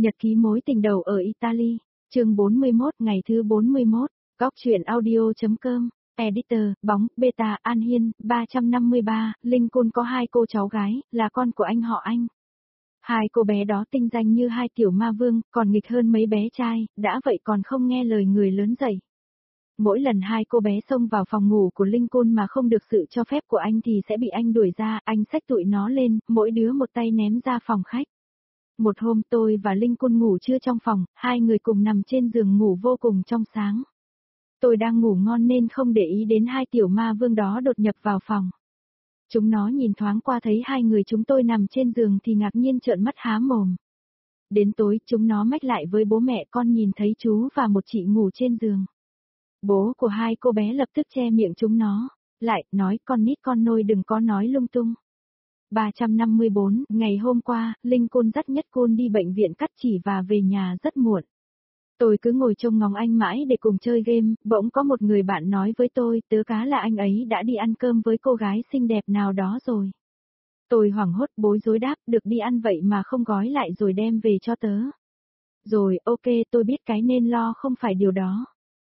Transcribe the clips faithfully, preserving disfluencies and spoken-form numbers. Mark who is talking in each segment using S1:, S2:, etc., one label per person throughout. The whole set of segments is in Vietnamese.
S1: Nhật ký mối tình đầu ở Italy, chương bốn mươi mốt ngày thứ bốn mươi mốt, góc truyện audio.com, editor, bóng, beta, An Hiên, ba trăm năm mươi ba, Lincoln có hai cô cháu gái, là con của anh họ anh. Hai cô bé đó tinh danh như hai tiểu ma vương, còn nghịch hơn mấy bé trai, đã vậy còn không nghe lời người lớn dạy. Mỗi lần hai cô bé xông vào phòng ngủ của Lincoln mà không được sự cho phép của anh thì sẽ bị anh đuổi ra, anh xách tụi nó lên, mỗi đứa một tay ném ra phòng khách. Một hôm tôi và Lincoln ngủ trưa trong phòng, hai người cùng nằm trên giường ngủ vô cùng trong sáng. Tôi đang ngủ ngon nên không để ý đến hai tiểu ma vương đó đột nhập vào phòng. Chúng nó nhìn thoáng qua thấy hai người chúng tôi nằm trên giường thì ngạc nhiên trợn mắt há mồm. Đến tối chúng nó mách lại với bố mẹ con nhìn thấy chú và một chị ngủ trên giường. Bố của hai cô bé lập tức che miệng chúng nó, lại nói con nít con nôi đừng có nói lung tung. ba trăm năm mươi bốn, ngày hôm qua, Lincoln dắt Nhất Côn đi bệnh viện cắt chỉ và về nhà rất muộn. Tôi cứ ngồi trông ngóng anh mãi để cùng chơi game, bỗng có một người bạn nói với tôi, tớ cá là anh ấy đã đi ăn cơm với cô gái xinh đẹp nào đó rồi. Tôi hoảng hốt bối rối đáp, được đi ăn vậy mà không gói lại rồi đem về cho tớ. Rồi, ok, tôi biết cái nên lo không phải điều đó.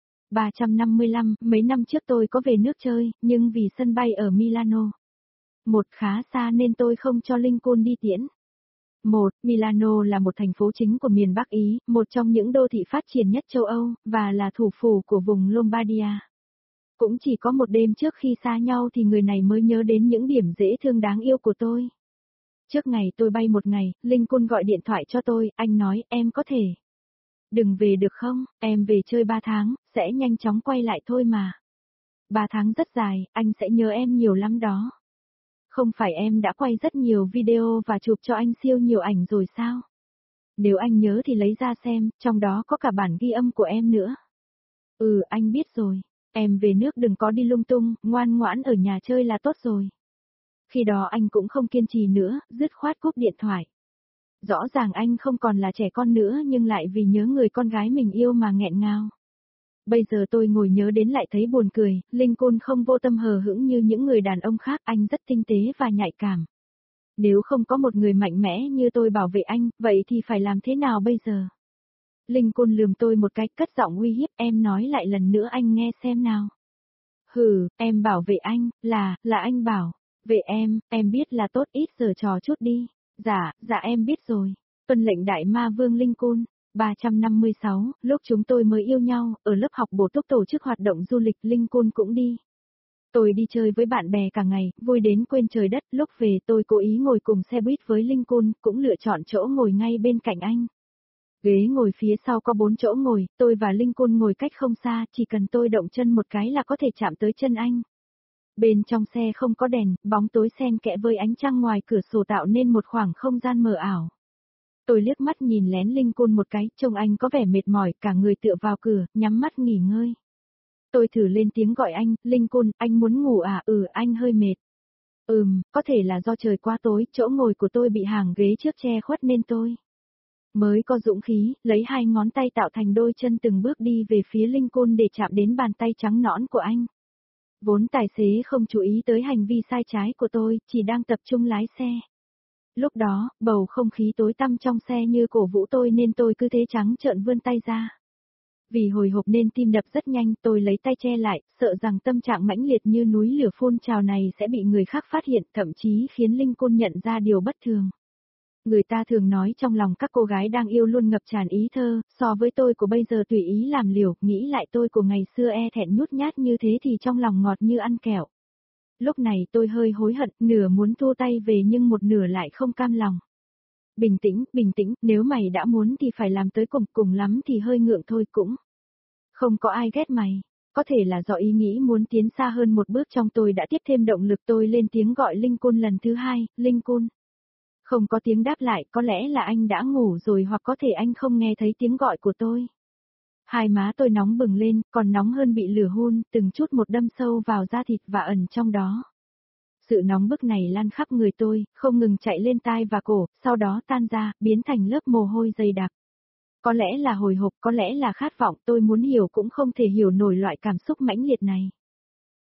S1: ba trăm năm mươi lăm, mấy năm trước tôi có về nước chơi, nhưng vì sân bay ở Milano. Một khá xa nên tôi không cho Lincoln đi tiễn. Một, Milano là một thành phố chính của miền Bắc Ý, một trong những đô thị phát triển nhất châu Âu, và là thủ phủ của vùng Lombardia. Cũng chỉ có một đêm trước khi xa nhau thì người này mới nhớ đến những điểm dễ thương đáng yêu của tôi. Trước ngày tôi bay một ngày, Lincoln gọi điện thoại cho tôi, anh nói, em có thể. Đừng về được không, em về chơi ba tháng, sẽ nhanh chóng quay lại thôi mà. Ba tháng rất dài, anh sẽ nhớ em nhiều lắm đó. Không phải em đã quay rất nhiều video và chụp cho anh siêu nhiều ảnh rồi sao? Nếu anh nhớ thì lấy ra xem, trong đó có cả bản ghi âm của em nữa. Ừ, anh biết rồi. Em về nước đừng có đi lung tung, ngoan ngoãn ở nhà chơi là tốt rồi. Khi đó anh cũng không kiên trì nữa, dứt khoát cúp điện thoại. Rõ ràng anh không còn là trẻ con nữa nhưng lại vì nhớ người con gái mình yêu mà nghẹn ngào. Bây giờ tôi ngồi nhớ đến lại thấy buồn cười, Lincoln không vô tâm hờ hững như những người đàn ông khác, anh rất tinh tế và nhạy cảm. Nếu không có một người mạnh mẽ như tôi bảo vệ anh, vậy thì phải làm thế nào bây giờ? Lincoln lườm tôi một cái, cất giọng uy hiếp, em nói lại lần nữa anh nghe xem nào. Hừ, em bảo vệ anh, là, là anh bảo, vệ em, em biết là tốt ít giờ trò chút đi. Dạ, dạ em biết rồi. Tuân lệnh đại ma vương Lincoln. ba trăm năm mươi sáu, lúc chúng tôi mới yêu nhau, ở lớp học bổ túc tổ chức hoạt động du lịch Lincoln cũng đi. Tôi đi chơi với bạn bè cả ngày, vui đến quên trời đất, lúc về tôi cố ý ngồi cùng xe buýt với Lincoln, cũng lựa chọn chỗ ngồi ngay bên cạnh anh. Ghế ngồi phía sau có bốn chỗ ngồi, tôi và Lincoln ngồi cách không xa, chỉ cần tôi động chân một cái là có thể chạm tới chân anh. Bên trong xe không có đèn, bóng tối xen kẽ với ánh trăng ngoài cửa sổ tạo nên một khoảng không gian mờ ảo. Tôi liếc mắt nhìn lén Lincoln một cái, trông anh có vẻ mệt mỏi, cả người tựa vào cửa, nhắm mắt nghỉ ngơi. Tôi thử lên tiếng gọi anh, Lincoln, anh muốn ngủ à? Ừ, anh hơi mệt. Ừm, có thể là do trời quá tối, chỗ ngồi của tôi bị hàng ghế trước che khuất nên tôi mới có dũng khí, lấy hai ngón tay tạo thành đôi chân từng bước đi về phía Lincoln để chạm đến bàn tay trắng nõn của anh. Vốn tài xế không chú ý tới hành vi sai trái của tôi, chỉ đang tập trung lái xe. Lúc đó, bầu không khí tối tăm trong xe như cổ vũ tôi nên tôi cứ thế trắng trợn vươn tay ra. Vì hồi hộp nên tim đập rất nhanh, tôi lấy tay che lại, sợ rằng tâm trạng mãnh liệt như núi lửa phun trào này sẽ bị người khác phát hiện, thậm chí khiến Lincoln nhận ra điều bất thường. Người ta thường nói trong lòng các cô gái đang yêu luôn ngập tràn ý thơ, so với tôi của bây giờ tùy ý làm liều, nghĩ lại tôi của ngày xưa e thẹn nhút nhát như thế thì trong lòng ngọt như ăn kẹo. Lúc này tôi hơi hối hận, nửa muốn thu tay về nhưng một nửa lại không cam lòng. Bình tĩnh, bình tĩnh, nếu mày đã muốn thì phải làm tới cùng, cùng lắm thì hơi ngượng thôi cũng. Không có ai ghét mày. Có thể là do ý nghĩ muốn tiến xa hơn một bước trong tôi đã tiếp thêm động lực, tôi lên tiếng gọi Lincoln lần thứ hai, Lincoln. Không có tiếng đáp lại, có lẽ là anh đã ngủ rồi hoặc có thể anh không nghe thấy tiếng gọi của tôi. Hai má tôi nóng bừng lên, còn nóng hơn bị lửa hun, từng chút một đâm sâu vào da thịt và ẩn trong đó. Sự nóng bức này lan khắp người tôi, không ngừng chạy lên tai và cổ, sau đó tan ra, biến thành lớp mồ hôi dày đặc. Có lẽ là hồi hộp, có lẽ là khát vọng, tôi muốn hiểu cũng không thể hiểu nổi loại cảm xúc mãnh liệt này.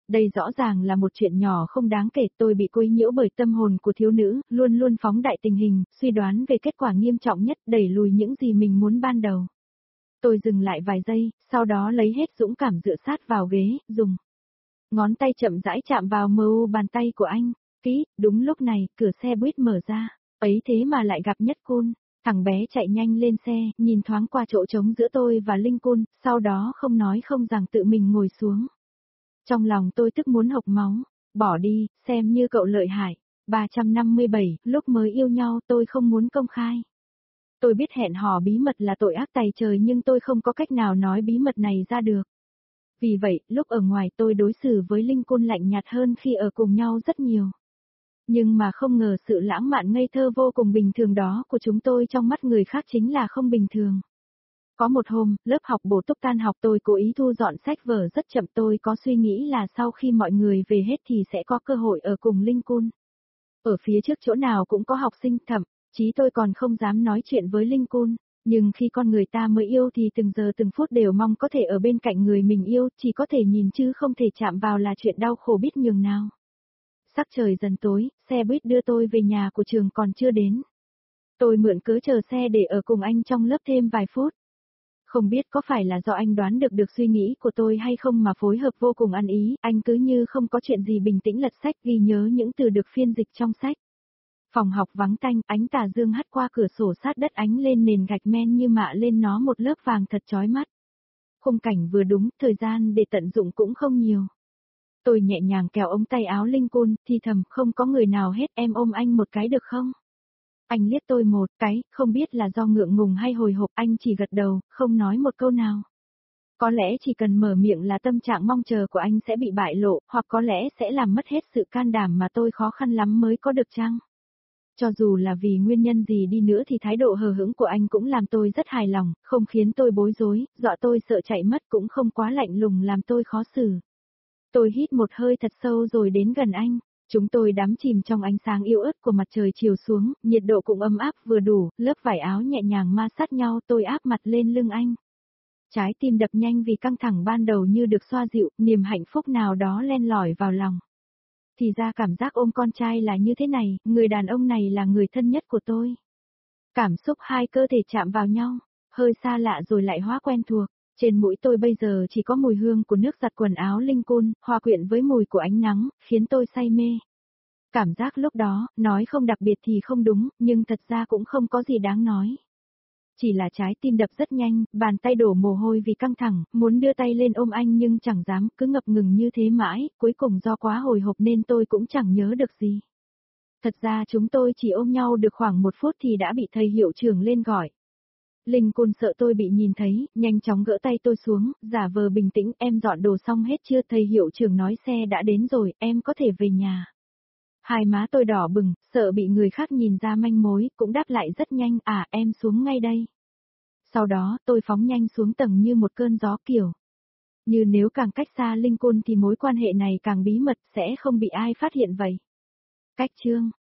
S1: Đây rõ ràng là một chuyện nhỏ không đáng kể, tôi bị quấy nhiễu bởi tâm hồn của thiếu nữ, luôn luôn phóng đại tình hình, suy đoán về kết quả nghiêm trọng nhất, đẩy lùi những gì mình muốn ban đầu. Tôi dừng lại vài giây, sau đó lấy hết dũng cảm dựa sát vào ghế, dùng ngón tay chậm rãi chạm vào mờ u bàn tay của anh. Ký, đúng lúc này, cửa xe buýt mở ra, ấy thế mà lại gặp Nhất Cun. Thằng bé chạy nhanh lên xe, nhìn thoáng qua chỗ trống giữa tôi và Linh Cun, sau đó không nói không rằng tự mình ngồi xuống. Trong lòng tôi tức muốn hộc máu, bỏ đi, xem như cậu lợi hại. ba trăm năm mươi bảy, lúc mới yêu nhau tôi không muốn công khai. Tôi biết hẹn hò bí mật là tội ác tày trời nhưng tôi không có cách nào nói bí mật này ra được. Vì vậy, lúc ở ngoài tôi đối xử với Linh Cun lạnh nhạt hơn khi ở cùng nhau rất nhiều. Nhưng mà không ngờ sự lãng mạn ngây thơ vô cùng bình thường đó của chúng tôi trong mắt người khác chính là không bình thường. Có một hôm, lớp học bổ túc tan học tôi cố ý thu dọn sách vở rất chậm, tôi có suy nghĩ là sau khi mọi người về hết thì sẽ có cơ hội ở cùng Linh Cun. Ở phía trước chỗ nào cũng có học sinh, thậm chí tôi còn không dám nói chuyện với Linh Cun. Nhưng khi con người ta mới yêu thì từng giờ từng phút đều mong có thể ở bên cạnh người mình yêu, chỉ có thể nhìn chứ không thể chạm vào là chuyện đau khổ biết nhường nào. Sắc trời dần tối, xe buýt đưa tôi về nhà của trường còn chưa đến. Tôi mượn cớ chờ xe để ở cùng anh trong lớp thêm vài phút. Không biết có phải là do anh đoán được được suy nghĩ của tôi hay không mà phối hợp vô cùng ăn ý, anh cứ như không có chuyện gì bình tĩnh lật sách ghi nhớ những từ được phiên dịch trong sách. Phòng học vắng tanh, ánh tà dương hắt qua cửa sổ sát đất ánh lên nền gạch men như mạ lên nó một lớp vàng thật chói mắt. Khung cảnh vừa đúng, thời gian để tận dụng cũng không nhiều. Tôi nhẹ nhàng kéo ống tay áo Linh Cun, thì thầm, không có người nào hết, em ôm anh một cái được không? Anh liếc tôi một cái, không biết là do ngượng ngùng hay hồi hộp, anh chỉ gật đầu, không nói một câu nào. Có lẽ chỉ cần mở miệng là tâm trạng mong chờ của anh sẽ bị bại lộ, hoặc có lẽ sẽ làm mất hết sự can đảm mà tôi khó khăn lắm mới có được chăng? Cho dù là vì nguyên nhân gì đi nữa thì thái độ hờ hững của anh cũng làm tôi rất hài lòng, không khiến tôi bối rối, dọa tôi sợ chạy mất cũng không quá lạnh lùng làm tôi khó xử. Tôi hít một hơi thật sâu rồi đến gần anh. Chúng tôi đắm chìm trong ánh sáng yếu ớt của mặt trời chiều xuống, nhiệt độ cũng ấm áp vừa đủ, lớp vải áo nhẹ nhàng ma sát nhau, tôi áp mặt lên lưng anh. Trái tim đập nhanh vì căng thẳng ban đầu như được xoa dịu, niềm hạnh phúc nào đó len lỏi vào lòng. Thì ra cảm giác ôm con trai là như thế này, người đàn ông này là người thân nhất của tôi. Cảm xúc hai cơ thể chạm vào nhau, hơi xa lạ rồi lại hóa quen thuộc. Trên mũi tôi bây giờ chỉ có mùi hương của nước giặt quần áo Linh Cun, hòa quyện với mùi của ánh nắng, khiến tôi say mê. Cảm giác lúc đó, nói không đặc biệt thì không đúng, nhưng thật ra cũng không có gì đáng nói. Chỉ là trái tim đập rất nhanh, bàn tay đổ mồ hôi vì căng thẳng, muốn đưa tay lên ôm anh nhưng chẳng dám, cứ ngập ngừng như thế mãi, cuối cùng do quá hồi hộp nên tôi cũng chẳng nhớ được gì. Thật ra chúng tôi chỉ ôm nhau được khoảng một phút thì đã bị thầy hiệu trưởng lên gọi. Linh Cun sợ tôi bị nhìn thấy, nhanh chóng gỡ tay tôi xuống, giả vờ bình tĩnh, em dọn đồ xong hết chưa? Thầy hiệu trưởng nói xe đã đến rồi, em có thể về nhà. Hai má tôi đỏ bừng, sợ bị người khác nhìn ra manh mối, cũng đáp lại rất nhanh, à em xuống ngay đây. Sau đó, tôi phóng nhanh xuống tầng như một cơn gió kiểu. Như nếu càng cách xa Linh Cun thì mối quan hệ này càng bí mật, sẽ không bị ai phát hiện vậy. Cách chương